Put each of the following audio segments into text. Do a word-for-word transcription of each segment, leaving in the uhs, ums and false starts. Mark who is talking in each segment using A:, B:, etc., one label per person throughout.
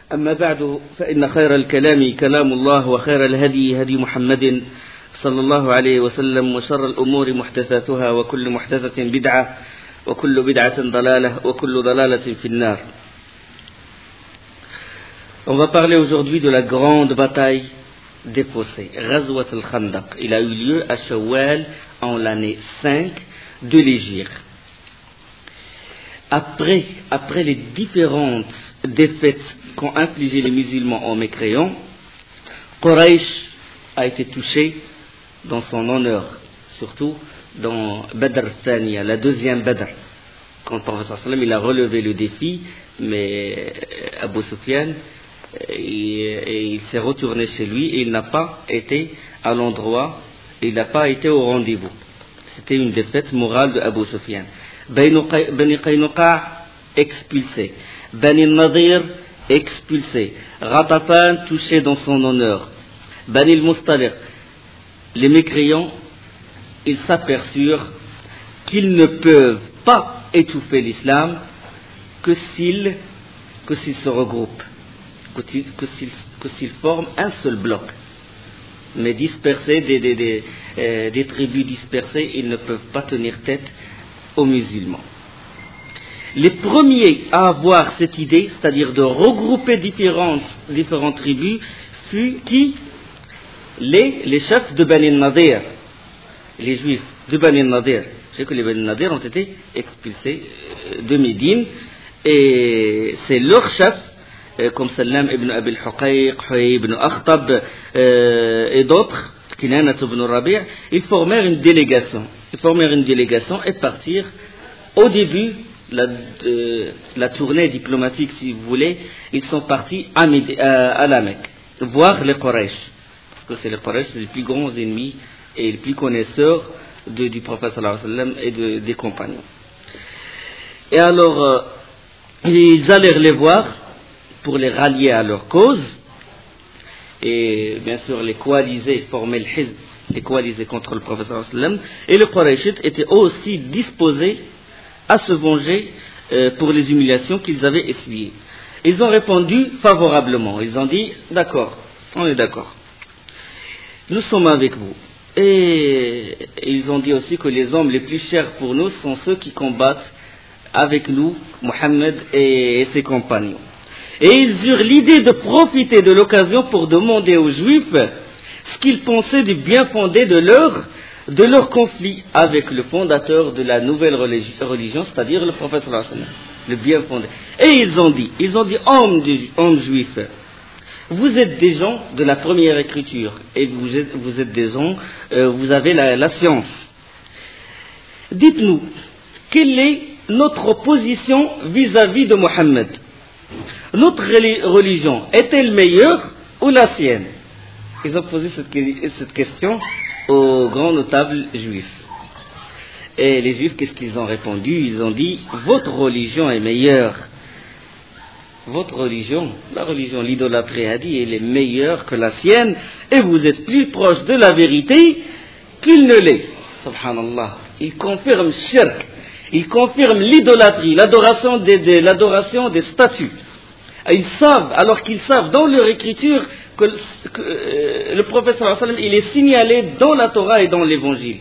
A: أما بعد فإن خير الكلام كلام الله وخير الهدي هدي محمد صلى الله عليه وسلم وشر الأمور محدثاتها وكل محدثة بدعة وكل بدعة ضلالة وكل ضلالة في النار. On va parler aujourd'hui de la grande bataille des fossés, Ghazwat al-Khandaq. Il a eu lieu à Shawwal en l'année cinq de l'Hégire. Après, après les différentes défaites qu'ont infligées les musulmans en mécréant, Quraysh a été touché dans son honneur, surtout dans Badr Thaniya, la deuxième Badr, quand le prophète sallallahu alayhi wa sallam il a relevé le défi, mais Abu Sufyan et il s'est retourné chez lui et il n'a pas été à l'endroit, il n'a pas été au rendez-vous. C'était une défaite morale de Abu Sufyan. Bani Qaynuqa expulsé, Bani Nadir expulsé, Ghatafan touché dans son honneur, Bani al-Mustaliq. Les mécréants, ils s'aperçurent qu'ils ne peuvent pas étouffer l'islam que s'ils, que s'ils se regroupent, que s'ils, que s'ils, que s'ils forment un seul bloc. Mais dispersés, des, des, des, euh, des tribus dispersées, ils ne peuvent pas tenir tête aux musulmans. Les premiers à avoir cette idée, c'est-à-dire de regrouper différentes, différentes tribus, furent qui? Les, les chefs de Bani Nadir, les juifs de Bani Nadir. Je sais que les Bani Nadir ont été expulsés de Médine et c'est leurs chefs, comme Salam ibn Abi al-Huqayq, Huyay ibn Akhtab euh, et d'autres, Kinanat ibn Rabi', ils formèrent une délégation. Ils formèrent une délégation et partirent au début la, de, la tournée diplomatique, si vous voulez. Ils sont partis à, à, à la Mecque, voir les Quraysh. Parce que c'est les Quraysh, c'est les plus grands ennemis et les plus connaisseurs de, du prophète sallallahu alayhi wa sallam et de, des compagnons. Et alors, euh, ils allèrent les voir pour les rallier à leur cause et bien sûr les coaliser, former le hizb, les coaliser contre le prophète sallallahu alayhi wa sallam. Et les Qurayshites étaient aussi disposés à se venger euh, pour les humiliations qu'ils avaient essuyées. Ils ont répondu favorablement. Ils ont dit, d'accord, on est d'accord. Nous sommes avec vous. Et ils ont dit aussi que les hommes les plus chers pour nous sont ceux qui combattent avec nous, Mohammed et ses compagnons. Et ils eurent l'idée de profiter de l'occasion pour demander aux Juifs ce qu'ils pensaient du bien fondé de leur, de leur conflit avec le fondateur de la nouvelle religion, c'est-à-dire le prophète sallallahu alayhi wa sallam, le bien fondé. Et ils ont dit, ils ont dit, hommes, hommes juifs, vous êtes des gens de la première écriture et vous êtes, vous êtes des gens, euh, vous avez la, la science. Dites-nous, quelle est notre position vis-à-vis de Mohammed? Notre religion est-elle meilleure ou la sienne? Ils ont posé cette, cette question aux grands notables juifs. Et les juifs, qu'est-ce qu'ils ont répondu? Ils ont dit, votre religion est meilleure. Votre religion, la religion, l'idolâtrie a dit, elle est meilleure que la sienne et vous êtes plus proche de la vérité qu'il ne l'est. Subhanallah. Il confirme shirk, il confirme l'idolâtrie, l'adoration des, des, l'adoration des statues. Ils savent, alors qu'ils savent dans leur écriture que, que euh, le prophète sallallahu alayhi wa sallam, il est signalé dans la Torah et dans l'évangile.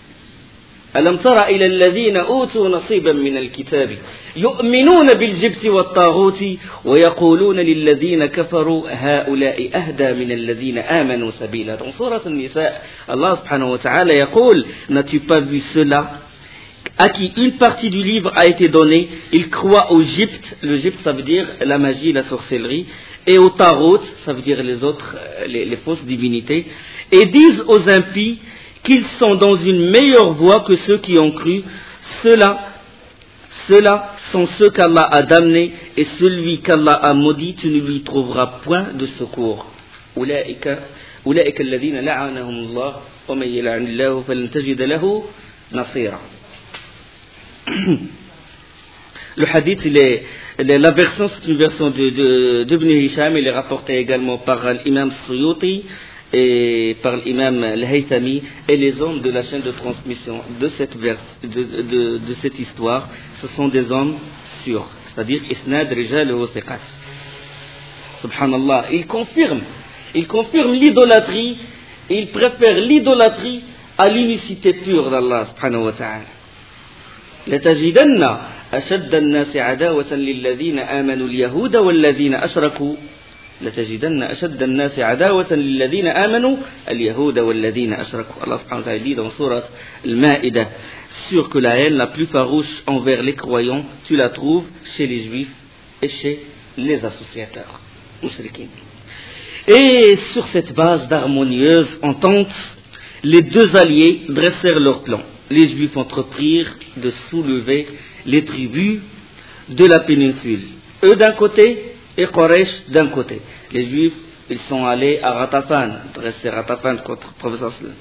A: ألم تر إلى الذين أوتوا نصيبا من الكتاب يؤمنون بالجبت والطاغوت ويقولون للذين كفروا هؤلاء أهدى من الذين آمنوا سبيلا. Dans Sourate An-Nisa, Allah subhanahu wa ta'ala يقول, n'as-tu pas vu cela à qui une partie du livre a été donnée? Ils croient au gypte, le gypte ça veut dire la magie, la sorcellerie, et au tarot, ça veut dire les autres, les, les fausses divinités, et disent aux impies qu'ils sont dans une meilleure voie que ceux qui ont cru. Ceux-là, ceux-là sont ceux qu'Allah a damnés, et celui qu'Allah a maudit, tu ne lui trouveras point de secours. أولئك الذين لعنهم الله ومن يلعن الله فلن تجد له نصيرا. Le hadith, il est, la version, c'est une version de, de, de Ibn Hisham, il est rapporté également par l'imam Suyuti et par l'imam Al-Haythami et les hommes de la chaîne de transmission de cette, vers, de, de, de cette histoire. Ce sont des hommes sûrs, c'est-à-dire Isnad Rijal wa Thiqat. subhanallah, il confirme, il confirme l'idolâtrie, il préfère l'idolâtrie à l'unicité pure d'Allah subhanahu wa ta'ala. لتجدن أشد الناس عداوة للذين آمنوا اليهود والذين أشركوا لتجدن أشد الناس عداوة للذين آمنوا اليهود والذين أشركوا. Allah subhanahu wa ta'ala dit dans sourate Al-Ma'idah, sûr que la haine la plus farouche envers les croyants, tu la trouves chez les juifs et chez les associateurs mushrikins. Et sur cette base d'harmonieuse entente, les deux alliés dressèrent leur plan. Les Juifs entreprirent de soulever les tribus de la péninsule. Eux d'un côté et Quraysh d'un côté. Les Juifs, ils sont allés à Ratafan, dresser Ratafan contre le professeur sallam.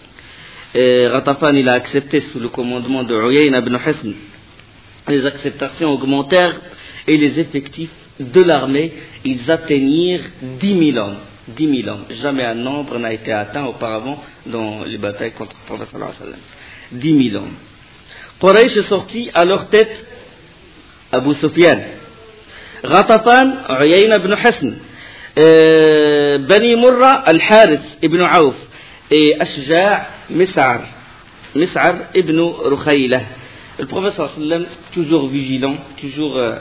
A: Et Ratafan, il a accepté sous le commandement de Uyayna ibn Hisn. Les acceptations augmentèrent et les effectifs de l'armée, ils atteignirent dix mille hommes. dix mille hommes. Jamais un nombre n'a été atteint auparavant dans les batailles contre le prophète sallallahu alayhi wa sallam. dix mille hommes. Quraysh est sorti à leur tête Abu Sufyan, Ghatafan, Uyayna ibn Hisn, euh, Bani Murra, Al-Harith ibn Auf et Ashja' Mis'ar, Mis'ar ibn Rukhaylah. Le prophète sallallahu alayhi wa sallam, toujours vigilant, toujours, euh,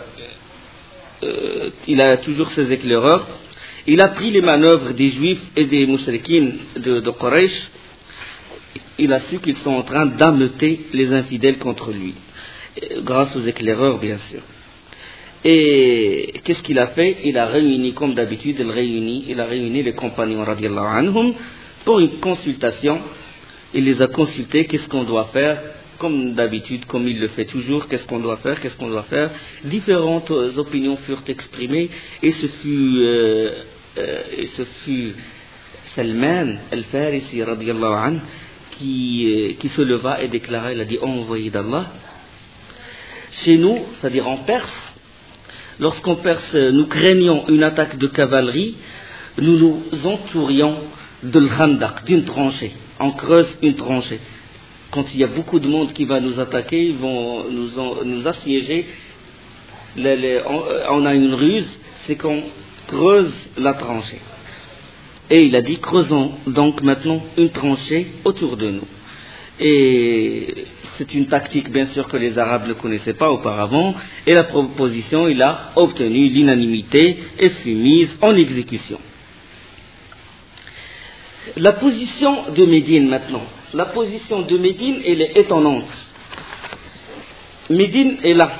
A: euh, il a toujours ses éclaireurs. Il a pris les manœuvres des Juifs et des Mushrikines de, de Quraysh. Il a su qu'ils sont en train d'ameuter les infidèles contre lui, grâce aux éclaireurs bien sûr. Et qu'est-ce qu'il a fait? Il a réuni, comme d'habitude, il, réunit, il a réuni les compagnons radiallahu anhum pour une consultation. Il les a consultés, qu'est-ce qu'on doit faire? Comme d'habitude, comme il le fait toujours, qu'est-ce qu'on doit faire? Qu'est-ce qu'on doit faire? Différentes opinions furent exprimées et ce fut, euh, euh, et ce fut Salman al-Farisi radiallahu anhu Qui, qui se leva et déclara, il a dit, oh envoyé d'Allah, chez nous, c'est-à-dire en Perse, lorsqu'en Perse nous craignions une attaque de cavalerie, nous nous entourions de l'Khandaq, d'une tranchée, on creuse une tranchée. Quand il y a beaucoup de monde qui va nous attaquer, ils vont nous, en, nous assiéger, les, les, on, on a une ruse, c'est qu'on creuse la tranchée. Et il a dit, creusons donc maintenant une tranchée autour de nous. Et c'est une tactique, bien sûr, que les Arabes ne connaissaient pas auparavant. Et la proposition, il a obtenu l'unanimité et fut mise en exécution. La position de Médine maintenant. La position de Médine, elle est étonnante. Médine est là.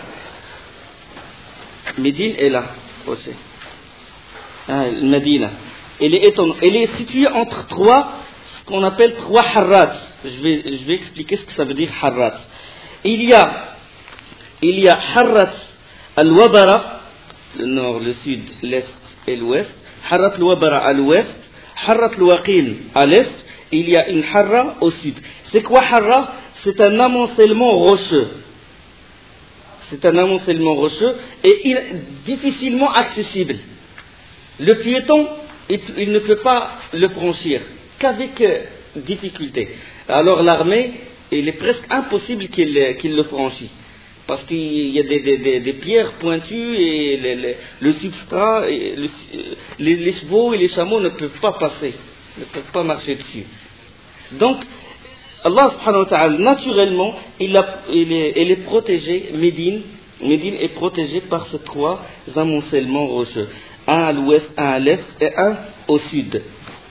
A: Médine est là aussi. Ah, Médine. Elle est, elle est située entre trois, ce qu'on appelle trois harrats. Je vais, je vais expliquer ce que ça veut dire harrat. Il y a, il y a harrat al-Wabara, le nord, le sud, l'est et l'ouest. Harrat al-Wabara à l'ouest, harrat al-Waqin à l'est. Il y a une harra au sud. C'est quoi harra? C'est un amoncellement rocheux. C'est un amoncellement rocheux et il est difficilement accessible. Le piéton, il ne peut pas le franchir qu'avec difficulté. Alors l'armée, il est presque impossible qu'il, qu'il le franchisse. Parce qu'il y a des, des, des, des pierres pointues et les, les, le substrat, et le, les, les chevaux et les chameaux ne peuvent pas passer, ne peuvent pas marcher dessus. Donc, Allah subhanahu wa ta'ala, naturellement, il, a, il, est, il est protégé, Médine, Médine est protégée par ces trois amoncellements rocheux. Un à l'ouest, un à l'est et un au sud.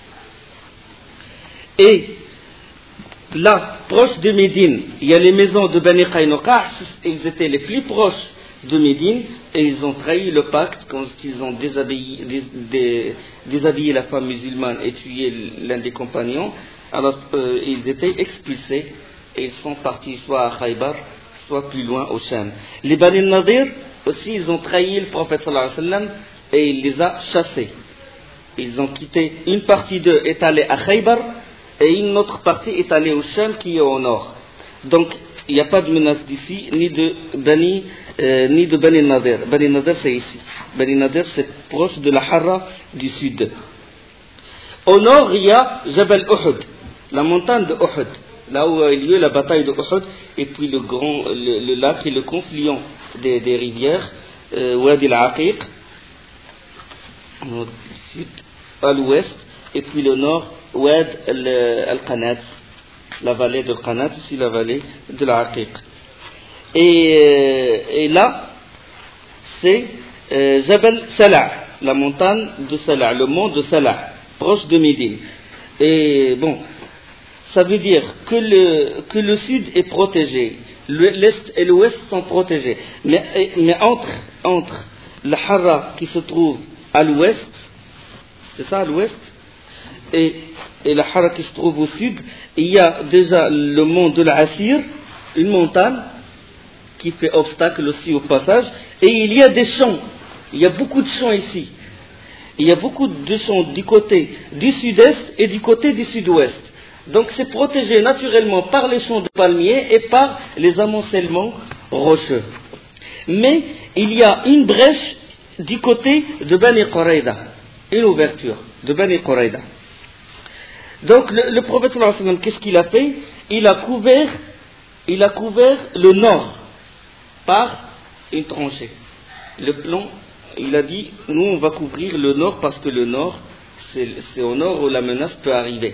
A: Et là, proche de Médine, il y a les maisons de Bani Qaynuqa, ils étaient les plus proches de Médine et ils ont trahi le pacte quand ils ont déshabillé, dés, dés, déshabillé la femme musulmane et tué l'un des compagnons. Alors euh, ils étaient expulsés et ils sont partis soit à Khaybar, soit plus loin au Sham. Les Bani Nadir aussi, ils ont trahi le prophète sallallahu alayhi wa sallam et il les a chassés. Ils ont quitté, une partie d'eux est allée à Khaybar et une autre partie est allée au Sham qui est au nord. Donc il n'y a pas de menace d'ici, ni de Bani, euh, ni de Bani Nadir. Bani Nadir c'est ici. Bani Nadir c'est proche de la Harra du sud. Au nord il y a Jabal Uhud, la montagne de Uhud, là où a eu lieu la bataille de Uhud, et puis le grand, le, le lac et le confluent des, des rivières, euh, Wadi al-Aqiq. Au sud, à l'ouest, et puis le nord, Oued al-Qanat, la vallée de Qanat, aussi la vallée de l'Aqiq. Et, et là, c'est euh, Jabal Salah, la montagne de Salah, le mont de Salah, proche de Médine. Et bon, ça veut dire que le, que le sud est protégé, l'est et l'ouest sont protégés. Mais, mais entre, entre le Hara qui se trouve à l'ouest, c'est ça à l'ouest, et, et le Hara qui se trouve au sud, il y a déjà le mont de l'Assir, une montagne qui fait obstacle aussi au passage, et il y a des champs, il y a beaucoup de champs ici. Il y a beaucoup de champs du côté du sud-est et du côté du sud-ouest. Donc c'est protégé naturellement par les champs de palmiers et par les amoncellements rocheux. Mais il y a une brèche du côté de Bani Quraïda, une ouverture de Bani Quraïda. Donc le, le prophète sallallahu alayhi wa sallam, qu'est-ce qu'il a fait? Il a couvert, il a couvert le nord par une tranchée. Le plan, il a dit, nous on va couvrir le nord parce que le nord, c'est, c'est au nord où la menace peut arriver.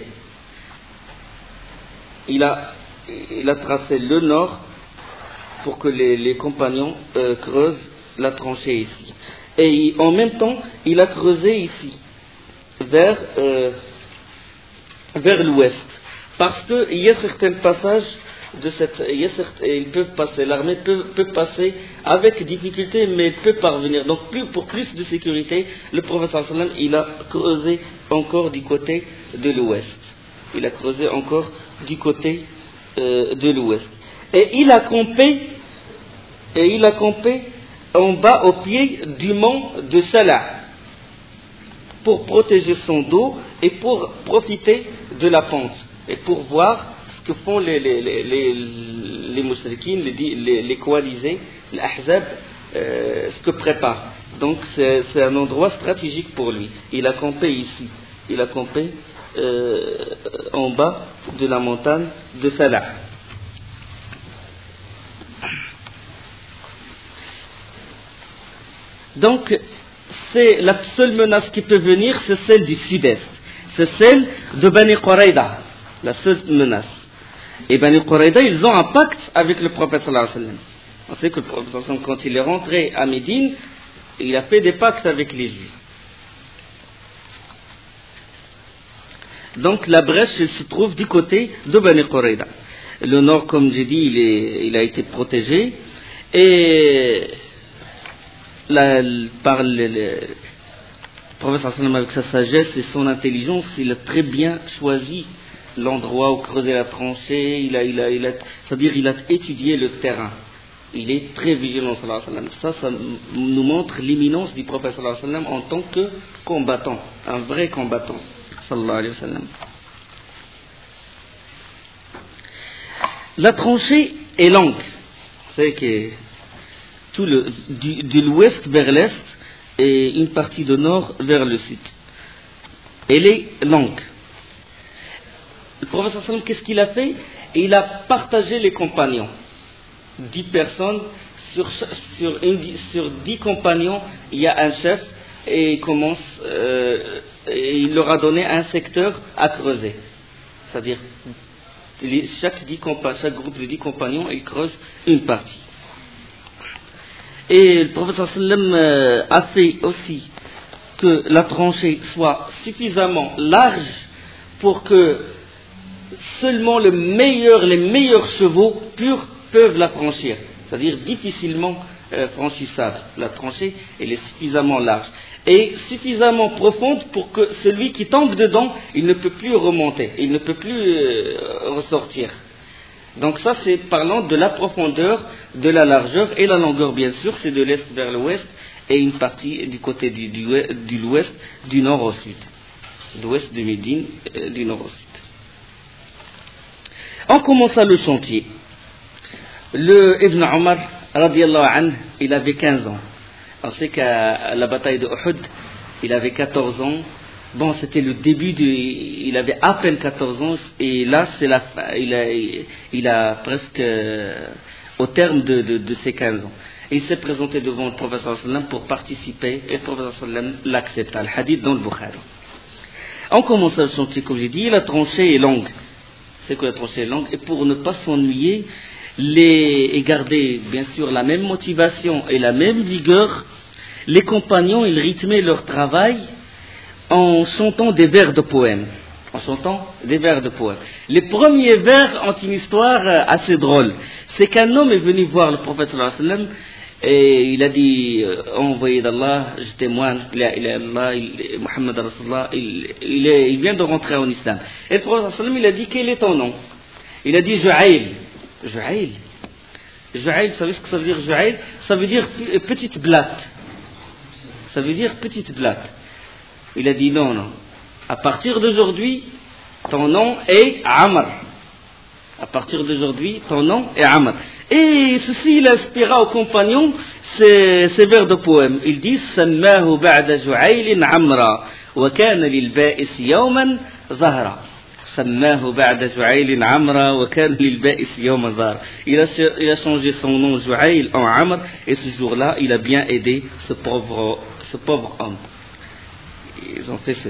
A: Il a, il a tracé le nord pour que les, les compagnons euh, creusent la tranchée ici. Et il, en même temps, il a creusé ici, vers, euh, vers l'ouest. Parce qu'il y a certains passages de cette, il y a certes, ils peuvent passer, l'armée peut, peut passer avec difficulté, mais peut parvenir. Donc, plus, pour plus de sécurité, le prophète sallallahu alayhi wa sallam, il a creusé encore du côté de l'ouest. Il a creusé encore du côté euh, de l'ouest. Et il a campé, et il a campé en bas au pied du mont de Salah pour protéger son dos et pour profiter de la pente et pour voir ce que font les les les les, les mushrikines, les, les, les coalisés, les ahzab, euh, ce que préparent. Donc c'est, c'est un endroit stratégique pour lui. Il a campé ici. Il a campé euh, en bas de la montagne de Salah. Donc c'est la seule menace qui peut venir, c'est celle du sud-est. C'est celle de Bani Quraïda, la seule menace. Et Bani Quraïda, ils ont un pacte avec le prophète sallallahu alayhi wa sallam. On sait que le prophète sallallahu alayhi wa sallam, quand il est rentré à Médine, il a fait des pactes avec les Juifs. Donc la brèche se trouve du côté de Bani Quraïda. Le nord, comme j'ai dit, il, est, il a été protégé. Et la, par le, le prophète sallallahu alayhi wa sallam, avec sa sagesse et son intelligence, il a très bien choisi l'endroit où creuser la tranchée. Il a, il a, il a, c'est-à-dire il a étudié le terrain. Il est très vigilant, sallallahu alayhi wa sallam. Ça, ça nous montre l'imminence du prophète sallallahu alayhi wa sallam en tant que combattant, un vrai combattant, sallallahu alayhi wa sallam. La tranchée est longue. Vous savez que tout le, du, de l'ouest vers l'est et une partie du nord vers le sud. Elle est longue. Le prophète sallallahu alayhi wa sallam, qu'est-ce qu'il a fait? Il a partagé les compagnons. Dix personnes, sur, sur, une, sur dix compagnons, il y a un chef et il commence, euh, et il leur a donné un secteur à creuser. C'est-à-dire, les, chaque, dix compa, chaque groupe de dix compagnons, il creuse une partie. Et le prophète sallallahu alayhi wa sallam a fait aussi que la tranchée soit suffisamment large pour que seulement le meilleur, les meilleurs chevaux purs peuvent la franchir, c'est-à-dire difficilement euh, franchissable. La tranchée, elle est suffisamment large et suffisamment profonde pour que celui qui tombe dedans, il ne peut plus remonter, il ne peut plus euh, ressortir. Donc ça, c'est parlant de la profondeur, de la largeur et la longueur, bien sûr, c'est de l'est vers l'ouest et une partie du côté du, du, du l'ouest, du nord au sud, l'ouest de Médine, euh, du nord au sud. On commença le chantier. Le Ibn Omar, radiallahu anhu, il avait quinze ans. On sait qu'à la bataille de Uhud, il avait quatorze ans. Bon, c'était le début de... Il avait à peine quatorze ans, et là, c'est la fin. Il a, il a presque... Euh, au terme de, de, de ses quinze ans. il s'est présenté devant le prophète sallallahu alayhi wa sallam pour participer, et le prophète sallallahu alayhi wa sallam l'accepta. Le hadith dans le Bukhari. On commence le chantier, comme j'ai dit, la tranchée est longue. C'est que la tranchée est longue, et pour ne pas s'ennuyer, les, et garder bien sûr la même motivation et la même vigueur, les compagnons, ils rythmaient leur travail en chantant des vers de poèmes. En chantant des vers de poèmes. Les premiers vers ont une histoire assez drôle. C'est qu'un homme est venu voir le prophète sallallahu alayhi wa sallam et il a dit, euh, envoyé d'Allah, je témoigne, il a, il a Allah, il, Muhammad Rasulullah, il, il, est, il vient de rentrer en islam. Et le prophète sallallahu alayhi wa sallam, il a dit, quel est ton nom? Il a dit, Ju'ayl. Ju'ayl. Ju'ayl, vous savez ce que ça veut dire, Ju'ayl? Ça veut dire petite blatte. Ça veut dire petite blatte. Il a dit, non, non. À partir d'aujourd'hui, ton nom est Amr. À partir d'aujourd'hui, ton nom est Amr. Et ceci, il inspira aux compagnons ces, ces vers de poème. Ils disent Sammahu ba'da Ju'aylin Amra, wa kana lil ba'is yawman zahra. Sammahu ba'da Ju'aylin Amra, wa kana lil ba'is yawman zahra. Il a, il a changé son nom Ju'ayl en Amr, et ce jour-là, il a bien aidé ce pauvre, ce pauvre homme. Ils ont fait ce.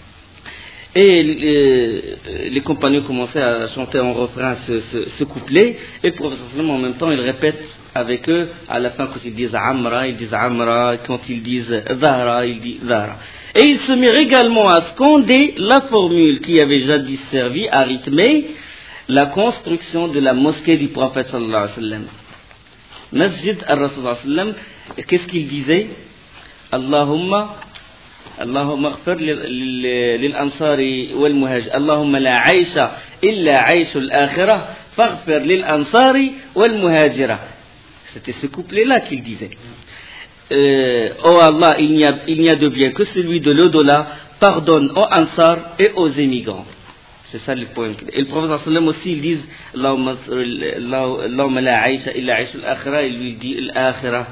A: Et les, les compagnons commençaient à chanter en refrain ce, ce, ce couplet, et le prophète en même temps il répète avec eux, à la fin quand ils disent Amra, ils disent Amra, quand ils disent Zahra, ils disent Zahra. Et ils se mirent également à scander la formule qui avait jadis servi à rythmer la construction de la mosquée du prophète sallallahu alayhi wa sallam. Masjid al-Rasul sallallahu alayhi wa sallam, qu'est-ce qu'il disait? Allahumma اللهم اغفر للأنصار والمهاجر اللهم لا عيش إلا عيش الآخرة فاغفر للأنصار والمهاجرة. C'était ce couplet-là qu'il disait. Euh, oh Allah, il n'y a, il n'y a de bien que celui de l'au-delà, pardonne aux Ansar et aux émigrants. C'est ça le point. Et le prophète sallallahu alayhi wa sallam aussi, ils disent Allahumma la aisha illa aishul akhira, il lui dit l'akhira.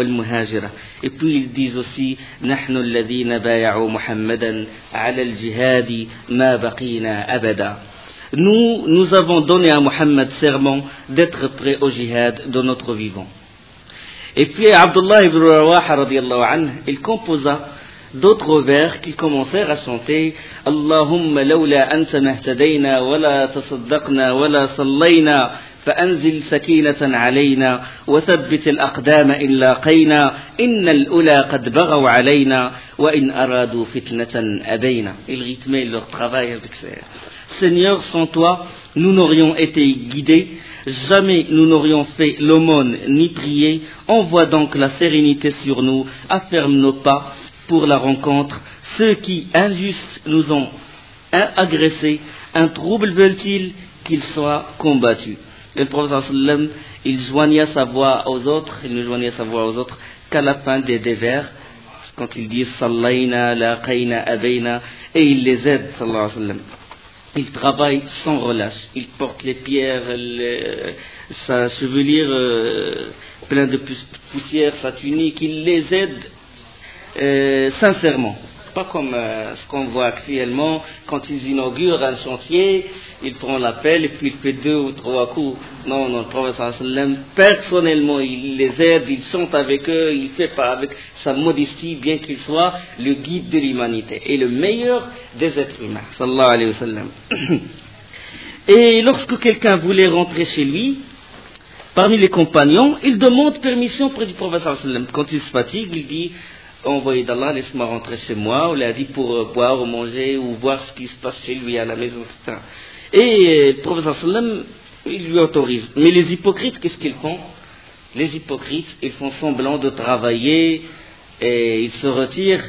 A: Et puis ils disent aussi نحن الذين بايعوا محمدا على الجهاد ما بقينا أبدا. Nous, nous avons donné à Muhammad serment d'être prêt au jihad de notre vivant. Et puis Abdullah ibn Rawaha radiyallahu anhu, il composa d'autres vers qu'ils commencèrent à chanter Allahumma lawla anta mahtadayna wala tasaddaqna wala sallayna فأنزل سكينة علينا وثبت الأقدام إن لاقينا إن الأولى قد بغوا علينا وإن أرادوا فتنة أبينا. Ils rythmaient leur travail avec ça. Seigneur, sans toi, nous n'aurions été guidés, jamais nous n'aurions fait l'aumône ni prié. Envoie donc la sérénité sur nous, afferme nos pas pour la rencontre. Ceux qui, injustes, nous ont agressés, un trouble veulent-ils qu'ils soient combattus. Le prophète sallam, il joignait sa voix aux autres, il ne joignait sa voix aux autres qu'à la fin des, des vers, quand il dit Sallayna, laqayna, abayna, et il les aide, sallallahu alayhi wa sallam. Il travaille sans relâche, il porte les pierres, les, sa chevelure euh, pleine de poussière, sa tunique, il les aide euh, sincèrement. Pas comme euh, ce qu'on voit actuellement, quand ils inaugurent un chantier, il prend l'appel et puis il fait deux ou trois coups. Non, non, le prophète sallallahu alayhi wa sallam, personnellement, il les aide, il chante avec eux, il fait pas avec sa modestie, bien qu'il soit le guide de l'humanité et le meilleur des êtres humains, sallallahu alayhi wa sallam. Et lorsque quelqu'un voulait rentrer chez lui, parmi les compagnons, il demande permission près du prophète sallallahu alayhi wa sallam. Quand il se fatigue, il dit envoyé d'Allah, laisse-moi rentrer chez moi, on l'a dit pour euh, boire ou manger ou voir ce qui se passe chez lui à la maison, et cetera. Et le prophète sallam, il lui autorise. Mais les hypocrites, qu'est-ce qu'ils font? Les hypocrites, ils font semblant de travailler et ils se retirent.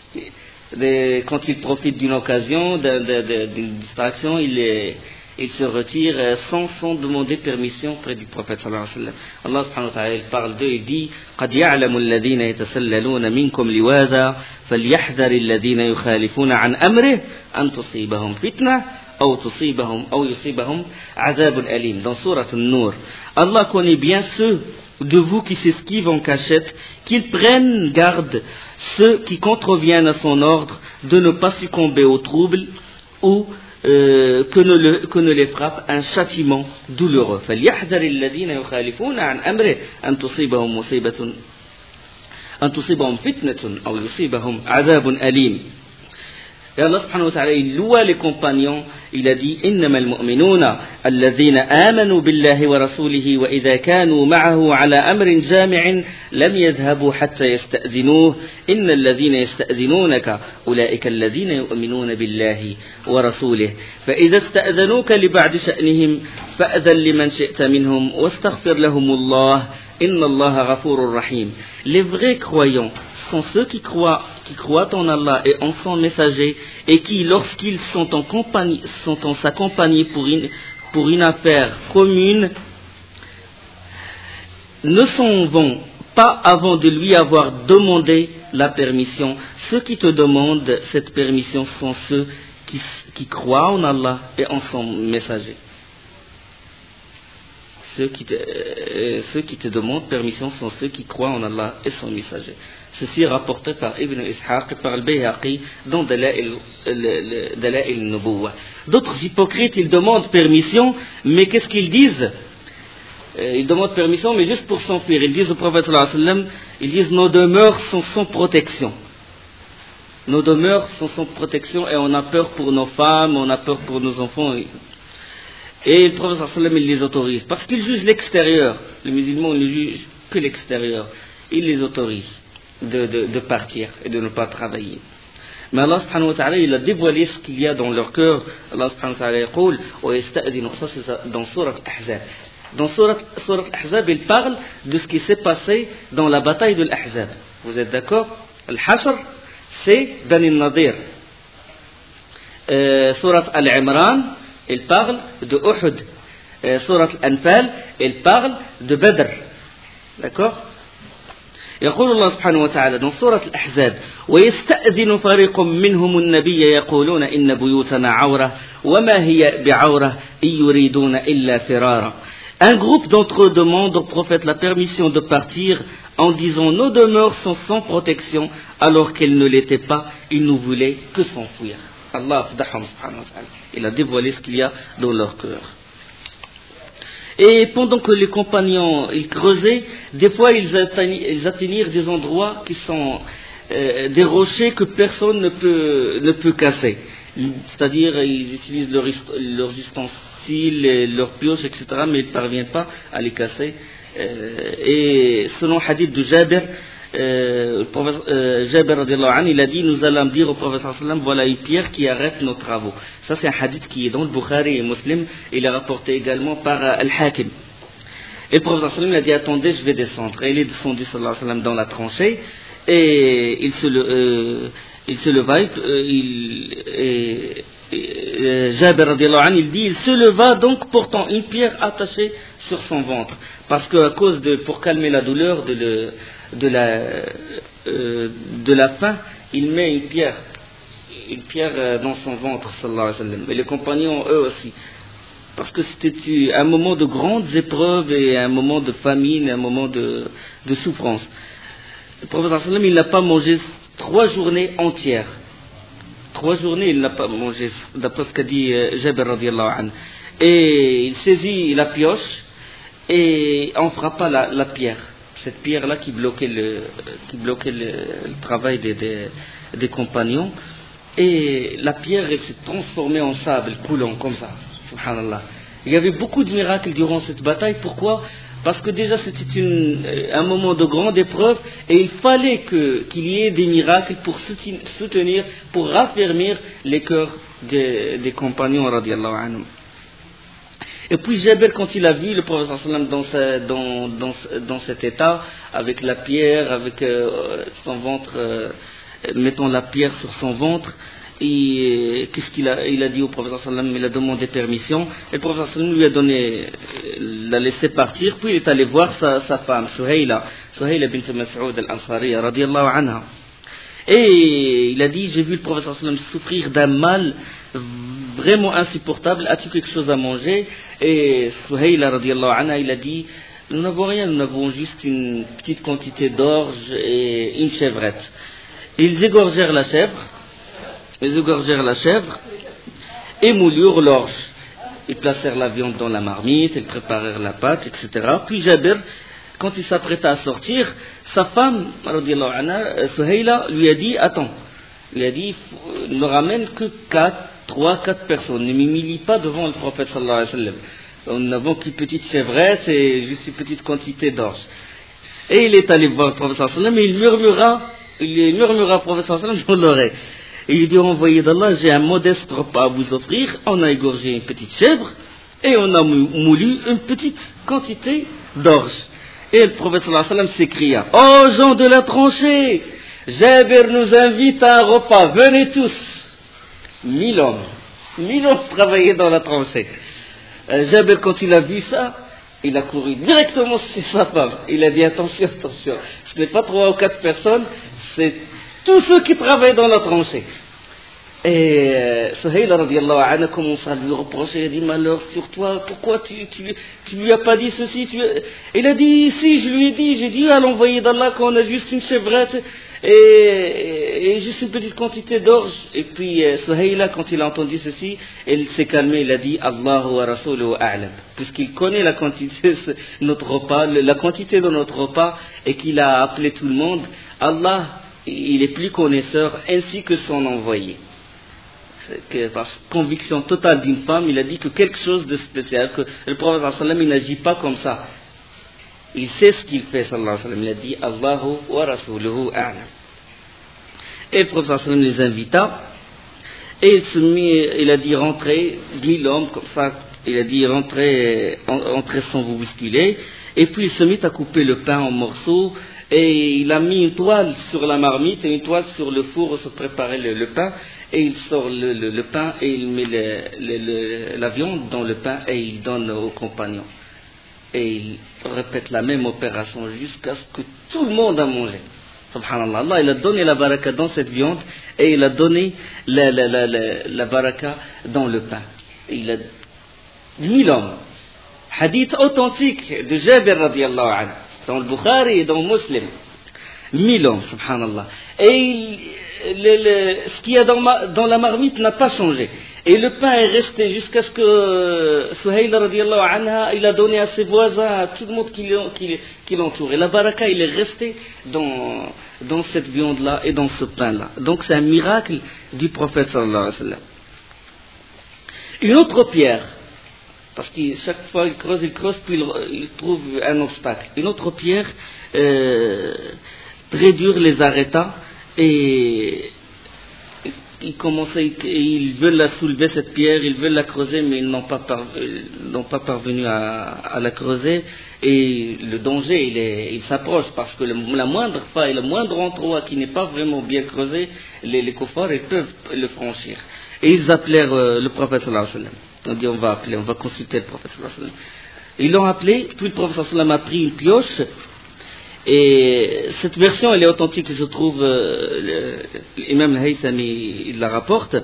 A: De, quand ils profitent d'une occasion, de, de, de, d'une distraction, ils les... il se retire sans, sans demander permission près du prophète sallallahu alayhi wa sallam. Allah subhanahu wa ta'ala parle d'eux, il dit قد يعلم الذين يتسللون منكم لواذا فليحذر الذين يخالفون عن أمره أن تصيبهم فتنة أو تصيبهم أو يصيبهم عذاب أليم. Dans sourate An-Nur, Allah connaît bien ceux de vous qui s'esquivent en cachette, qu'ils prennent garde, ceux qui contreviennent à son ordre, de ne pas succomber au trouble ou euh, que, ne le, que ne les frappe un châtiment douloureux. فَلْيَحْذَرِ الَّذِينَ يُخَالِفُونَ عَنْ أَمْرِهِ أَنْ تُصِيبَهُم مُّصِيبَةٌ أَنْ تُصِيبَهُم فِتْنَةٌ أَوْ يُصِيبَهُم عَذَابٌ أَلِيمٌ. Et Allah subhanahu wa ta'ala, il loua les compagnons, il a dit إنما المؤمنون الذين آمنوا بالله ورسوله وإذا كانوا معه على أمر جامع لم يذهبوا حتى يستأذنوه إن الذين يستأذنونك أولئك الذين يؤمنون بالله ورسوله فإذا استأذنوك لبعض شأنهم فأذن لمن شئت منهم واستغفر لهم الله إن الله غفور رحيم. Les vrais croyants sont ceux qui croient, qui croient en Allah et en son messager et qui, lorsqu'ils sont en compagnie, sont en sa compagnie pour une, pour une affaire commune, ne s'en vont pas avant de lui avoir demandé la permission. Ceux qui te demandent cette permission sont ceux qui, qui croient en Allah et en son messager. Ceux qui, te, euh, ceux qui te demandent permission sont ceux qui croient en Allah et son messager. Ceci est rapporté par Ibn Ishaq et par Al-Bayhaqi dans Dala'il al-Nubuwah. D'autres hypocrites, ils demandent permission, mais qu'est-ce qu'ils disent? euh, Ils demandent permission, mais juste pour s'enfuir. Ils disent au prophète sallallahu alayhi wa sallam, ils disent nos demeures sont sans protection. Nos demeures sont sans protection et on a peur pour nos femmes, on a peur pour nos enfants. Et le prophète sallallahu alayhi wa sallam, il les autorise. Parce qu'il juge l'extérieur. Les musulmans ne jugent que l'extérieur. Il les autorise de, de, de partir et de ne pas travailler. Mais Allah subhanahu wa ta'ala, il a dévoilé ce qu'il y a dans leur cœur. Allah subhanahu wa ta'ala yaqul, wa yasta'dinu, ça c'est dans Surat Al-Ahzab. Dans Surat Al-Ahzab, il parle de ce qui s'est passé dans la bataille de l'Ahzab. Vous êtes d'accord? Al-Hashr, c'est Bani Nadir. Euh, Surat Al-Imran, il parle de Uhud. Euh, Surat Al-Anfal, il parle de Badr. D'accord? يقول الله سبحانه وتعالى dans سورة الأحزاب ويستأذن فريق منهم النبي يقولون إن بيوتنا عورة وما هي بعورة إن يريدون إلا فرارا. Un groupe d'entre eux demande au prophète la permission de partir en disant nos demeures sont sans protection alors qu'elles ne l'étaient pas, ils ne voulaient que s'enfuir. Allah subhanahu wa ta'ala, il a dévoilé ce qu'il y a dans leur cœur. Et pendant que les compagnons ils creusaient, des fois ils atteignirent des endroits qui sont euh, des rochers que personne ne peut, ne peut casser. C'est-à-dire ils utilisent leurs leur ustensiles, leurs pioches, et cetera, mais ils ne parviennent pas à les casser. Euh, et selon le hadith de Jabir, euh, le prophète euh, Jabir radiallahu anhu, il a dit nous allons dire au prophète sallallahu alayhi wa sallam, voilà une pierre qui arrête nos travaux. Ça c'est un hadith qui est dans le Bukhari et Muslim, il est rapporté également par euh, Al-Hakim. Et le prophète sallallahu alayhi wa sallam il a dit attendez je vais descendre. Et il est descendu sallallahu alayhi wa sallam dans la tranchée et il se, le, euh, il se leva euh, il, et, et, Jabir radiallahu anhu il dit il se leva donc portant une pierre attachée sur son ventre parce que à cause de pour calmer la douleur de le de la, euh, de la faim, il met une pierre, une pierre dans son ventre, sallallahu alayhi wa sallam. Et les compagnons, eux aussi. Parce que c'était un moment de grandes épreuves et un moment de famine, un moment de, de souffrance. Le prophète sallallahu alayhi wa sallam, il n'a pas mangé trois journées entières. Trois journées, il n'a pas mangé, d'après ce qu'a dit Jabir radiallahu anhu. Et il saisit la pioche et on frappa la, la pierre. Cette pierre-là qui bloquait le, qui bloquait le, le travail des, des, des compagnons. Et la pierre elle s'est transformée en sable coulant comme ça. Subhanallah. Il y avait beaucoup de miracles durant cette bataille. Pourquoi? Parce que déjà c'était une, un moment de grande épreuve et il fallait que, qu'il y ait des miracles pour soutenir, pour raffermir les cœurs des, des compagnons radiallahu anhum. Et puis Jabir, quand il a vu le prophète sallam dans, sa, dans, dans, dans cet état, avec la pierre, avec euh, son ventre, euh, mettant la pierre sur son ventre, et qu'est-ce qu'il a, il a dit au prophète sallam? Il a demandé permission, et le prophète sallam lui a donné, l'a laissé partir, puis il est allé voir sa, sa femme, Suhayla, Suhayla bint Mas'ud al-Ansariya, radiyallahu anha. Et il a dit, j'ai vu le prophète sallam souffrir d'un mal vraiment insupportable, as-tu quelque chose à manger? Et Suhayla radiallahu anha, il a dit, nous n'avons rien, nous avons juste une petite quantité d'orge et une chevrette. Ils égorgèrent la chèvre, ils égorgèrent la chèvre, émoulurent l'orge. Ils placèrent la viande dans la marmite, ils préparèrent la pâte, et cetera. Puis Jabir, quand il s'apprêta à sortir, sa femme, radiyallahu anha, Suhayla, lui a dit, attends, lui a dit, ne ramène que quatre, trois, quatre personnes, ne m'humilie pas devant le prophète sallallahu alayhi wa sallam. Nous n'avons qu'une petite chevrette et juste une petite quantité d'orge. Et il est allé voir le prophète sallallahu alayhi wa sallam et il murmura, il murmura au prophète sallallahu alayhi wa sallam dans l'oreille. Et il dit, envoyé d'Allah, j'ai un modeste repas à vous offrir. On a égorgé une petite chèvre et on a moulu une petite quantité d'orge. Et le prophète sallallahu alayhi wa sallam s'écria, ô gens de la tranchée, Jabir nous invite à un repas, venez tous. Mille hommes, mille hommes travaillaient dans la tranchée. Euh, Jabir, quand il a vu ça, il a couru directement chez sa femme. Il a dit, attention, attention, ce n'est pas trois ou quatre personnes, c'est tous ceux qui travaillent dans la tranchée. Et euh, Suhayla radiallahu anha commence à lui reprocher, il a dit, malheur sur toi, pourquoi tu, tu, tu lui as pas dit ceci tu... Il a dit, si, je lui ai dit, j'ai dit à l'envoyé d'Allah qu'on a juste une chevrette et, et, et juste une petite quantité d'orge. Et puis euh, Suhayla, quand il a entendu ceci, il s'est calmé, il a dit, Allahu wa rasuluhu a'lam, puisqu'il connaît la quantité de notre repas, la quantité de notre repas, et qu'il a appelé tout le monde, Allah, il est plus connaisseur, ainsi que son envoyé. Que par conviction totale d'une femme, il a dit que quelque chose de spécial, que le prophète sallallahu alayhi wa sallam, il n'agit pas comme ça. Il sait ce qu'il fait, sallallahu alayhi wa sallam. Il a dit, Allahu wa rasuluhu a'lam. Et le prophète sallallahu alayhi wa sallam les invita, et il se mit, il a dit, rentrez, mille hommes, comme ça, il a dit, rentrez, rentrez sans vous bousculer, et puis il se mit à couper le pain en morceaux, et il a mis une toile sur la marmite et une toile sur le four où se préparait le, le pain, et il sort le, le, le pain et il met le, le, le, la viande dans le pain et il donne aux compagnons. Et il répète la même opération jusqu'à ce que tout le monde a mangé. Subhanallah, Allah, il a donné la baraka dans cette viande et il a donné la, la, la, la, la baraka dans le pain. Et il a mille hommes. Hadith authentique de Jabir radiallahu anhu, dans le Bukhari et dans le Muslim. Mille hommes, subhanallah. Et il, le, le, ce qu'il y a dans, ma, dans la marmite n'a pas changé. Et le pain est resté jusqu'à ce que Suhayla radiallahu anha, il a donné à ses voisins, à tout le monde qui, qui, qui l'entoure. Et la baraka, il est resté dans, dans cette viande-là et dans ce pain-là. Donc c'est un miracle du prophète sallallahu alayhi wa sallam. Une autre pierre, parce que chaque fois il creuse, il creuse, puis il, il trouve un obstacle. Une autre pierre, euh, très dure, les arrêta, et ils commençaient, ils veulent la soulever cette pierre, ils veulent la creuser, mais ils n'ont pas, par, n'ont pas parvenu à, à la creuser, et le danger, il, est, il s'approche, parce que le, la moindre faille, le moindre endroit qui n'est pas vraiment bien creusé, les, les koufars, ils peuvent le franchir. Et ils appelèrent euh, le prophète sallallahu alayhi wa sallam. On dit, on va appeler, on va consulter le prophète sallallahu alayhi wa sallam. Ils l'ont appelé, puis le prophète sallallahu alayhi wa sallam a pris une pioche, et cette version, elle est authentique, se trouve, euh, l'imam al-Haythami, il la rapporte.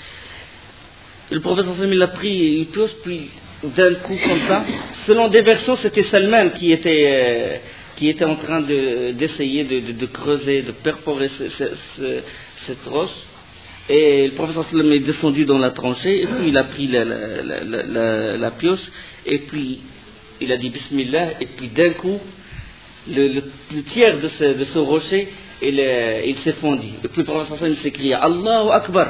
A: Le prophète sallallahu alayhi wa sallam, il a pris une pioche, puis d'un coup comme ça, selon des versions, c'était Salman qui était, euh, qui était en train de, d'essayer de, de, de creuser, de perforer ce, ce, ce, cette roche. Et le prophète sallallahu alayhi wa sallam est descendu dans la tranchée, et puis il a pris la, la, la, la, la, la pioche, et puis il a dit Bismillah, et puis d'un coup, le, le, le tiers de ce, de ce rocher, il, il s'est fondu. Et puis le prophète sallallahu alayhi wa sallam s'écria Allahu Akbar.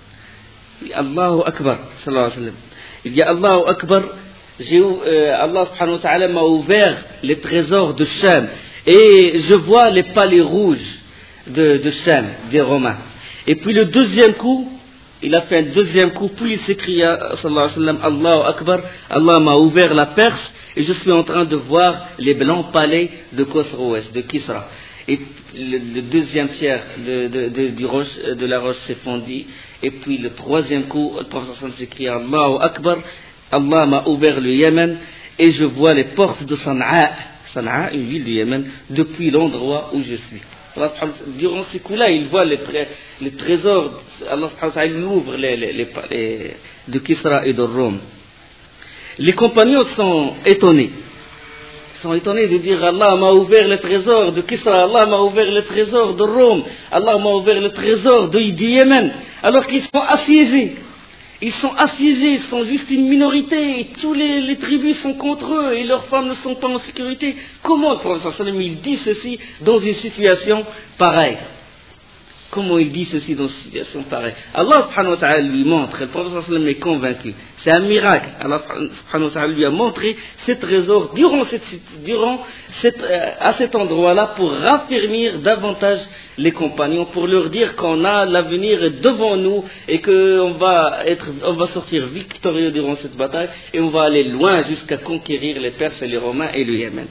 A: Allahu Akbar, sallallahu alayhi wa sallam. Il dit Allahu Akbar, j'ai, euh, Allah subhanahu wa ta'ala m'a ouvert les trésors de Sham, et je vois les palais rouges de, de Sham, des Romains. Et puis le deuxième coup, il a fait un deuxième coup, puis il s'écria, sallallahu alayhi wa sallam, Allahu Akbar, Allah m'a ouvert la Perse, et je suis en train de voir les blancs palais de Khosroès, de Kisra. Et le, le deuxième tiers de, de, de, du roche, de la roche s'est fondu, et puis le troisième coup, le prophète sallallahu alayhi wa sallam s'écria, Allahu Akbar, Allah m'a ouvert le Yémen, et je vois les portes de Sana'a, Sana'a, une ville du Yémen, depuis l'endroit où je suis. Durant ces coups-là, il voit les, tré- les trésors, Allah il ouvre les, les, les, les, de Kisra et de Rome. Les compagnons sont étonnés. Ils sont étonnés de dire Allah m'a ouvert les trésors de Kisra, Allah m'a ouvert les trésors de Rome, Allah m'a ouvert les trésors de, du Yémen, alors qu'ils sont assiégés. ils sont assiégés, ils sont juste une minorité, et tous les, les tribus sont contre eux, et leurs femmes ne sont pas en sécurité. Comment le prophète sallam il dit ceci dans une situation pareille? Comment il dit ceci dans une situation pareille? Allah subhanahu wa ta'ala lui montre, le prophète sallam est convaincu. C'est un miracle. Allah subhanahu wa ta'ala lui a montré ce trésor durant, cette, durant cette, euh, à cet endroit-là pour raffermir davantage les compagnons, pour leur dire qu'on a l'avenir devant nous et qu'on va, être, on va sortir victorieux durant cette bataille et on va aller loin jusqu'à conquérir les Perses et les Romains et le Yémen.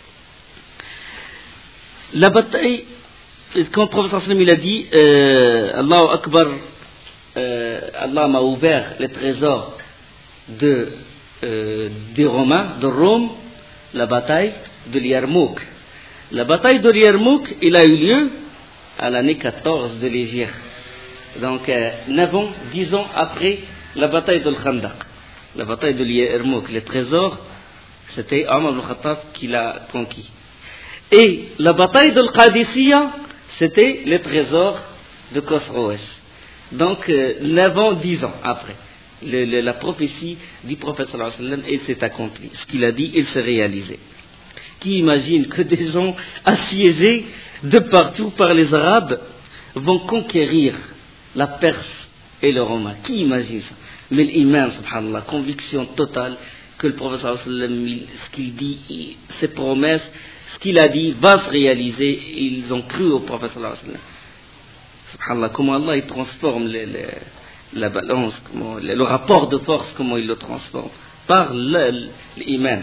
A: La bataille, quand le prophète sallam il a dit euh, Allahu Akbar, euh, Allah m'a ouvert les trésors de, euh, des Romains, de Rome, la bataille de Yarmouk. La bataille de Yarmouk, il a eu lieu à l'année quatorze de l'Hégire. Donc, euh, neuf ans, dix ans après la bataille de Khandaq. La bataille de Yarmouk, les trésors, c'était Omar ibn Khattab qui l'a conquis. Et la bataille de Qadisiyya, c'était les trésors de Khosroès. Donc, euh, neuf ans, dix ans après. Le, le, la prophétie du prophète sallallahu alayhi wa sallam, elle s'est accomplie. Ce qu'il a dit, il s'est réalisé. Qui imagine que des gens assiégés de partout par les Arabes vont conquérir la Perse et le Romain? Qui imagine ça? Mais l'imam, subhanallah, conviction totale que le prophète sallallahu alayhi wa sallam, ce qu'il dit, ses promesses, ce qu'il a dit va se réaliser. Ils ont cru au prophète sallallahu alayhi wa sallam. Subhanallah, comment Allah il transforme les, les la balance, comment, le, le rapport de force, comment il le transforme par l'iman.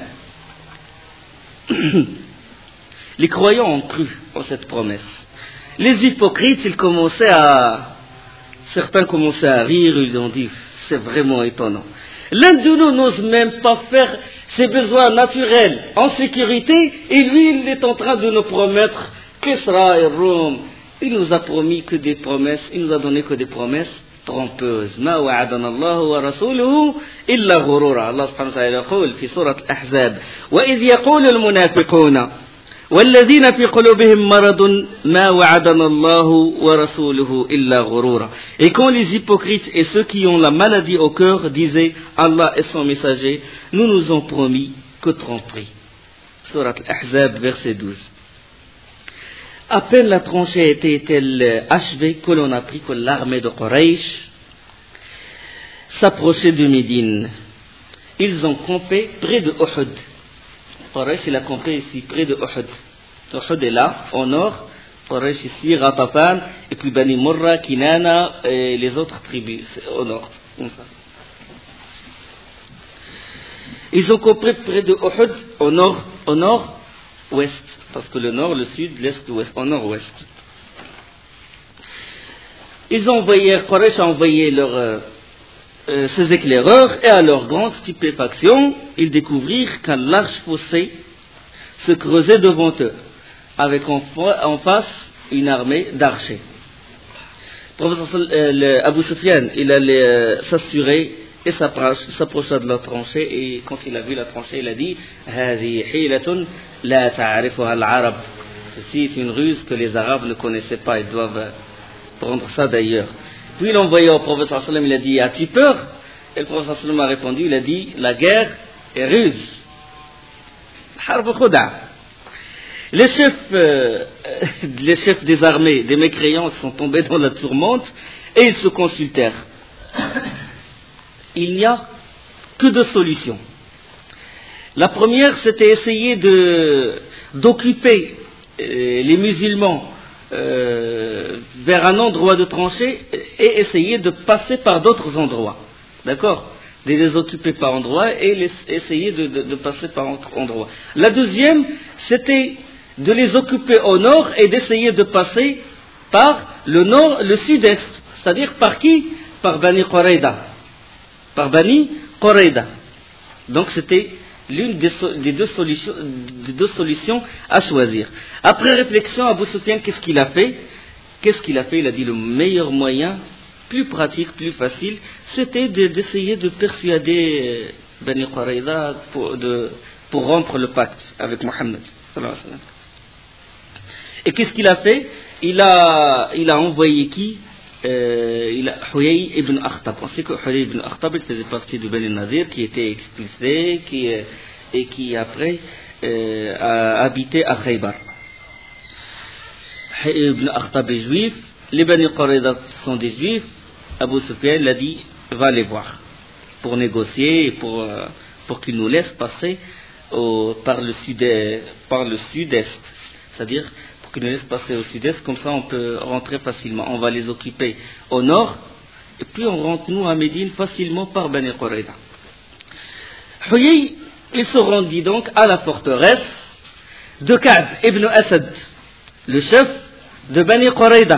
A: Les croyants ont cru en cette promesse. Les hypocrites, ils commençaient à, certains commençaient à rire, ils ont dit, c'est vraiment étonnant. L'un de nous n'ose même pas faire ses besoins naturels en sécurité, et lui, il est en train de nous promettre Kisra et Rome. Il nous a promis que des promesses, il nous a donné que des promesses trompeuses. ما وعدنا الله ورسوله إلا غرورا. الله سبحانه وتعالى يقول في سورة الأحزاب وإذ يقول المنافقون والذين في قلوبهم مرض ما وعدنا الله ورسوله إلا غرورا. Et quand les hypocrites et ceux qui ont la maladie au cœur disaient Allah et son messager nous nous ont promis que tromperie. Surat Al-Ahzab verset douze. À peine la tranchée était-elle achevée que l'on apprit que l'armée de Quraysh s'approchait de Médine. Ils ont campé près de Uhud. Quraysh il a campé ici près de Uhud. Uhud est là, au nord. Quraysh ici, Ghatafan, et puis Bani Murra, Kinana et les autres tribus au nord. Comme ça. Ils ont campé près de Uhud au nord, au nord. Ouest, parce que le nord, le sud, l'est, l'ouest, au nord-ouest. Ils ont envoyé, Quraysh a envoyé leur, euh, euh, ses éclaireurs, et à leur grande stupéfaction, ils découvrirent qu'un large fossé se creusait devant eux, avec en, en face une armée d'archers. Euh, Abu Sufyan, il allait euh, s'assurer et s'approcha de la tranchée, et quand il a vu la tranchée, il a dit ceci est une ruse que les Arabes ne connaissaient pas, ils doivent prendre ça d'ailleurs. Puis il a envoyé au prophète sallallahu alayhi wa sallam, il a dit as-tu peur? Et le prophète sallallahu alayhi wa sallam a répondu, il a dit la guerre est ruse. Les chefs, euh, les chefs des armées, des mécréants sont tombés dans la tourmente et ils se consultèrent. Il n'y a que deux solutions. La première, c'était essayer de, d'occuper euh, les musulmans euh, vers un endroit de tranchée et essayer de passer par d'autres endroits. D'accord? De les occuper par endroit et les, essayer de, de, de passer par endroit. La deuxième, c'était de les occuper au nord et d'essayer de passer par le nord, le sud-est. C'est-à-dire par qui? Par Bani Qurayda. Par Bani Qurayda. Donc c'était l'une des, so- des, deux solutions, des deux solutions à choisir. Après réflexion, Abu Sufyan, qu'est-ce qu'il a fait? Qu'est-ce qu'il a fait? Il a dit le meilleur moyen, plus pratique, plus facile, c'était de, d'essayer de persuader Bani Qurayda pour, de, pour rompre le pacte avec Mohammed. Et qu'est-ce qu'il a fait? Il a, il a envoyé qui? euh, il a Huyay ibn Akhtab. On sait que Huyay ibn Akhtab, il faisait partie du Bani Nadir, qui était expulsé, qui, et qui après euh, a habité à Khaybar. Huyay ibn Akhtab est juif, les Bani Qurayza sont des juifs. Abu Sufyan l'a dit, va les voir pour négocier et pour, euh, pour qu'ils nous laissent passer au, par le sud-est, par le sud-est, c'est-à-dire pour qu'ils nous laissent passer au sud-est, comme ça on peut rentrer facilement. On va les occuper au nord et puis on rentre nous à Médine facilement par Bani Qurayza. Huyay, il se rendit donc à la forteresse de Ka'b ibn Asad, le chef de Bani Qurayza.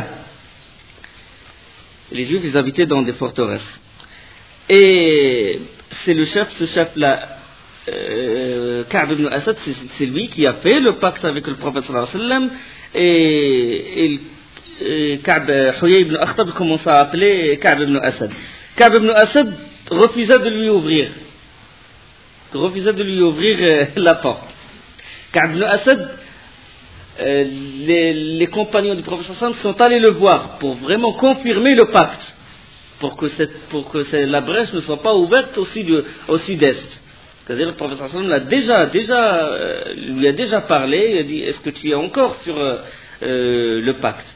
A: Les Juifs, ils habitaient dans des forteresses. Et c'est le chef, ce chef-là, euh, Ka'b ibn Asad, c'est, c'est lui qui a fait le pacte avec le prophète sallallahu alayhi wa sallam. Et, et, et Ka'b, Huyay ibn Akhtab commença à appeler Ka'b ibn Asad. Ka'b ibn Asad refusa de lui ouvrir. Refusa de lui ouvrir euh, la porte. Ka'b ibn Asad, Euh, les, les compagnons du prophète sallallahu alayhi wa sallam sont allés le voir pour vraiment confirmer le pacte, pour que, cette, pour que cette, la brèche ne soit pas ouverte au, sud, au sud-est. C'est-à-dire le prophète sallallahu alayhi wa sallam l'a déjà, déjà, euh, lui a déjà parlé, il a dit est-ce que tu es encore sur euh, euh, le pacte.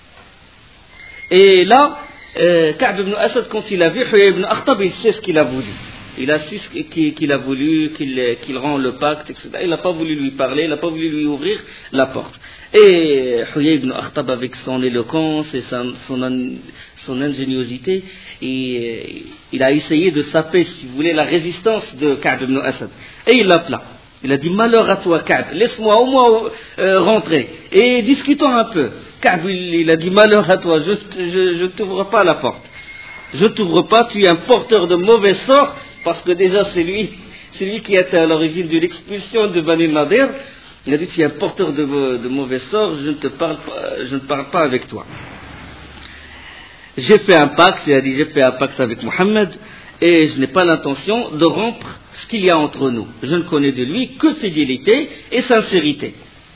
A: Et là, euh, Ka'b ibn Asad, quand il a vu Huyay ibn Akhtab, il sait ce qu'il a voulu. Il a su qu'il, qu'il a voulu qu'il, qu'il rende le pacte, et cetera. Il n'a pas voulu lui parler, il n'a pas voulu lui ouvrir la porte. Et Huyay ibn Akhtab, avec son éloquence et son, son, son ingéniosité, et, il a essayé de saper, si vous voulez, la résistance de Ka'b ibn Asad. Et il l'appela. Il a dit, malheur à toi Ka'b, laisse-moi au moins euh, rentrer et discutons un peu. Ka'b, il, il a dit, malheur à toi, je ne t'ouvre pas la porte. Je ne t'ouvre pas, tu es un porteur de mauvais sort. Parce que déjà c'est lui, c'est lui qui était à l'origine de l'expulsion de Bani Nadir. Il a dit tu es un porteur de, de mauvais sort, je ne te parle pas, je ne parle pas avec toi. J'ai fait un pacte, il a dit j'ai fait un pacte avec Mohammed et je n'ai pas l'intention de rompre ce qu'il y a entre nous. Je ne connais de lui que fidélité et sincérité.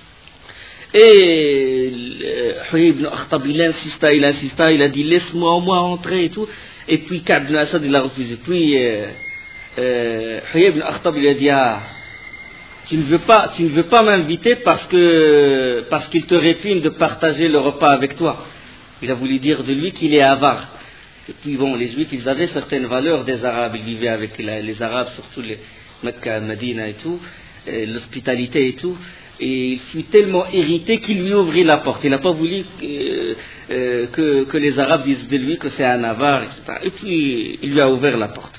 A: Et Huyay ibn Akhtab, il insista, il insista, il a dit laisse-moi au moins entrer et tout. Et puis Ka'b ibn Asad, il a refusé. Puis euh, euh, Huyay ibn Akhtab, il a dit ah, tu ne veux pas, tu ne veux pas m'inviter parce que parce qu'il te répugne de partager le repas avec toi. Il a voulu dire de lui qu'il est avare. Et puis bon, les Juifs, ils avaient certaines valeurs des Arabes. Ils vivaient avec la, les Arabes, surtout les Mecca, Medina et tout, et l'hospitalité et tout. Et il fut tellement irrité qu'il lui ouvrit la porte. Il n'a pas voulu euh, euh, que, que les Arabes disent de lui que c'est un avare, et cetera. Et puis il lui a ouvert la porte.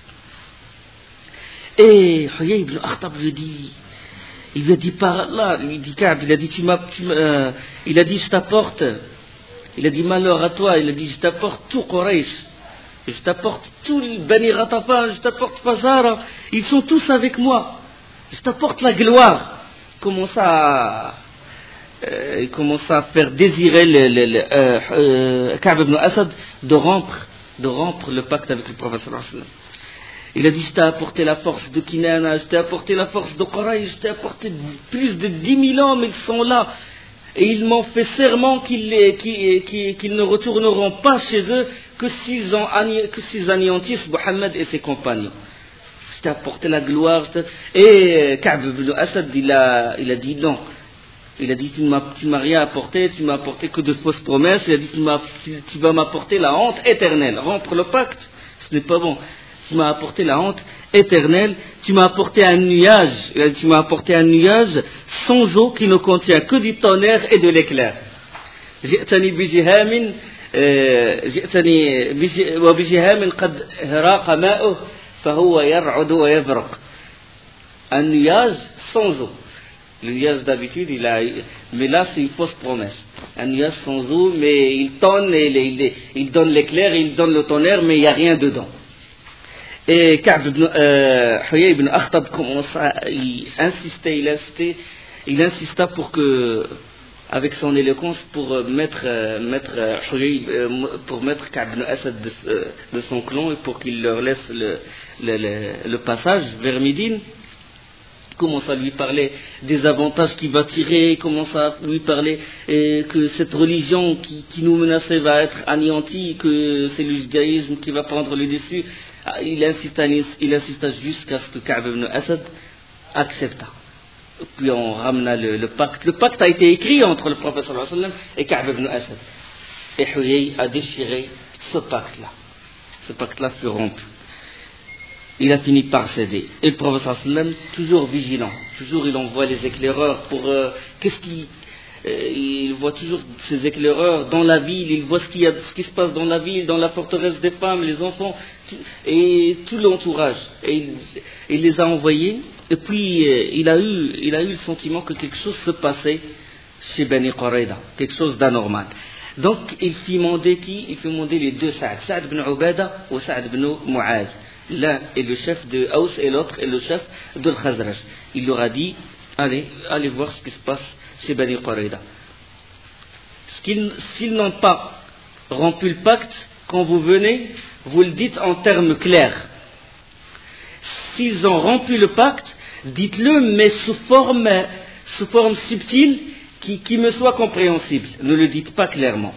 A: Et Huyay ibn Akhtab lui dit, il lui a dit par Allah, lui dit Ka'b, il a dit tu m'as, tu m'as, euh, il a dit je t'apporte, il a dit malheur à toi, il a dit je t'apporte tout Quraysh, je t'apporte tout le Bani Ghatafan, je t'apporte Fazara, ils sont tous avec moi, je t'apporte la gloire. Commença à, euh, il commença à faire désirer le, le, le, euh, euh, Ka'b ibn Asad de rompre, de rompre le pacte avec le prophète sallallahu alayhi wa sallam. Il a dit je t'ai apporté la force de Kinana, je t'ai apporté la force de Quraysh, je t'ai apporté plus de dix mille hommes, ils sont là. Et ils m'ont fait serment qu'ils, qu'ils, qu'ils, qu'ils ne retourneront pas chez eux que s'ils, ont, que s'ils anéantissent Mohammed et ses compagnons. Je t'ai apporté la gloire. Et Ka'b ibn Asad, il a, il a dit non. Il a dit tu ne m'as, tu m'as rien apporté, tu m'as apporté que de fausses promesses. Il a dit tu, m'as, tu, tu vas m'apporter la honte éternelle. Rompre le pacte, ce n'est pas bon. Tu m'as apporté la honte éternelle. Tu m'as apporté un nuage. Tu m'as apporté un nuage sans eau qui ne contient que du tonnerre et de l'éclair. جئتني بجهام جئتني وبجهام قد هراق ماؤه فهو يرعد ويبرق. Un nuage sans eau. Le nuage d'habitude, il a, mais là c'est une fausse promesse. Un nuage sans eau, mais il tonne, et il, il donne l'éclair, il donne le tonnerre, mais il n'y a rien dedans. Et Ka'b ibn, euh, Huyay ibn Akhtab commença, il insistait, il insistait, il insista pour que, avec son éloquence, pour mettre, euh, mettre Huyay, euh, pour mettre Ka'b ibn Asad de, euh, de son clan et pour qu'il leur laisse le, le, le, le passage vers Médine. commence à lui parler des avantages qu'il va tirer, commence à lui parler euh, que cette religion qui, qui nous menaçait va être anéantie, que c'est le judaïsme qui va prendre le dessus. Il insista, il insista jusqu'à ce que Ka'b ibn Asad accepta. Puis on ramena le, le pacte. Le pacte a été écrit entre le prophète sallallahu alayhi wa sallam et Ka'b ibn Asad. Et Huyay a déchiré ce pacte-là. Ce pacte-là fut rompu. Il a fini par céder. Et le prophète sallallahu alayhi wa sallam, toujours vigilant, toujours il envoie les éclaireurs pour euh, qu'est-ce qui, euh, il voit toujours ces éclaireurs dans la ville, il voit ce, qu'il y a, ce qui se passe dans la ville, dans la forteresse des femmes, les enfants, et tout l'entourage. Et il, il les a envoyés. Et puis euh, il a eu, il a eu le sentiment que quelque chose se passait chez Bani Qurayda, quelque chose d'anormal. Donc il fit mander qui? Il fit mander les deux Saad, Saad ibn Ubada ou Saad ibn Mu'az. L'un est le chef de Aws et l'autre est le chef de Khazraj. Il leur a dit, allez, allez voir ce qui se passe chez Bani Qurayda. S'ils, s'ils n'ont pas rompu le pacte, quand vous venez, vous le dites en termes clairs. S'ils ont rompu le pacte, dites-le, mais sous forme, sous forme subtile, qui, qui me soit compréhensible. Ne le dites pas clairement.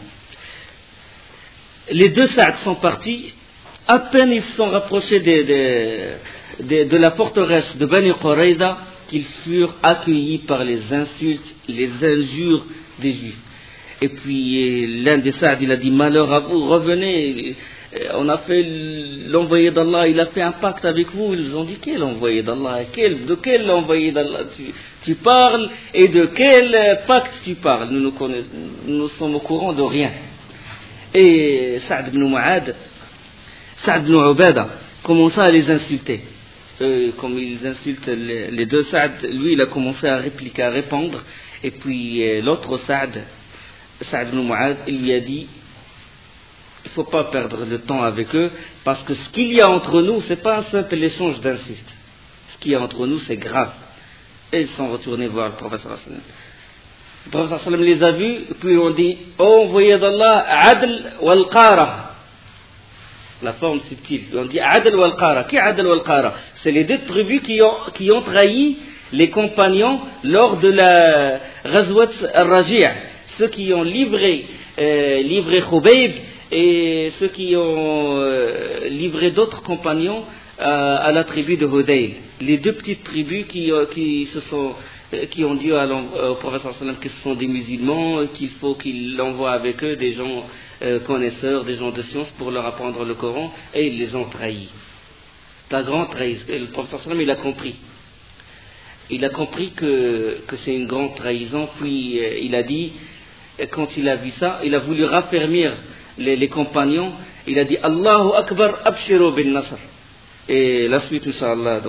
A: Les deux Saad sont partis. À peine ils se sont rapprochés de, de, de, de la forteresse de Bani Qurayda qu'ils furent accueillis par les insultes, les injures des Juifs. Et puis l'un des Saad, il a dit, malheur à vous, revenez, on a fait l'envoyé d'Allah, il a fait un pacte avec vous. Ils ont dit, quel envoyé d'Allah, quel, de quel envoyé d'Allah tu, tu parles et de quel pacte tu parles? Nous, nous, connaissons, nous sommes au courant de rien. Et Saad ibn Mu'ad, Saad ibn Ubada commença à les insulter. Euh, comme ils insultent les, les deux Saad, lui il a commencé à répliquer, à répondre. Et puis euh, l'autre Saad, Saad ibn Mu'ad, il lui a dit, il ne faut pas perdre le temps avec eux, parce que ce qu'il y a entre nous, ce n'est pas un simple échange d'insultes. Ce qu'il y a entre nous, c'est grave. Et ils sont retournés voir le prophète sallallahu alayhi wa sallam. Le prophète sallallahu alayhi wa sallam les a vus, et puis ils ont dit, oh envoyé d'Allah, Adl wal Qara. La forme subtile. On dit Adl wal Qara. Qui est Adl wal Qara? C'est les deux tribus qui ont, qui ont trahi les compagnons lors de la Ghazwat al-Raji'. Ceux qui ont livré, euh, livré Khubayb et ceux qui ont euh, livré d'autres compagnons euh, à la tribu de Hudayl. Les deux petites tribus qui, euh, qui se sont qui ont dit à au prophète sallallahu alayhi wa sallam que ce sont des musulmans, qu'il faut qu'il envoie avec eux des gens euh, connaisseurs, des gens de science pour leur apprendre le Coran, et ils les ont trahis. La grande trahison. Le prophète sallallahu alayhi wa sallam, il a compris. Il a compris que, que c'est une grande trahison, puis euh, il a dit, quand il a vu ça, il a voulu raffermir les, les compagnons, il a dit Allahu Akbar, abshiru bin Nasr. Et la suite, Inch'Allah.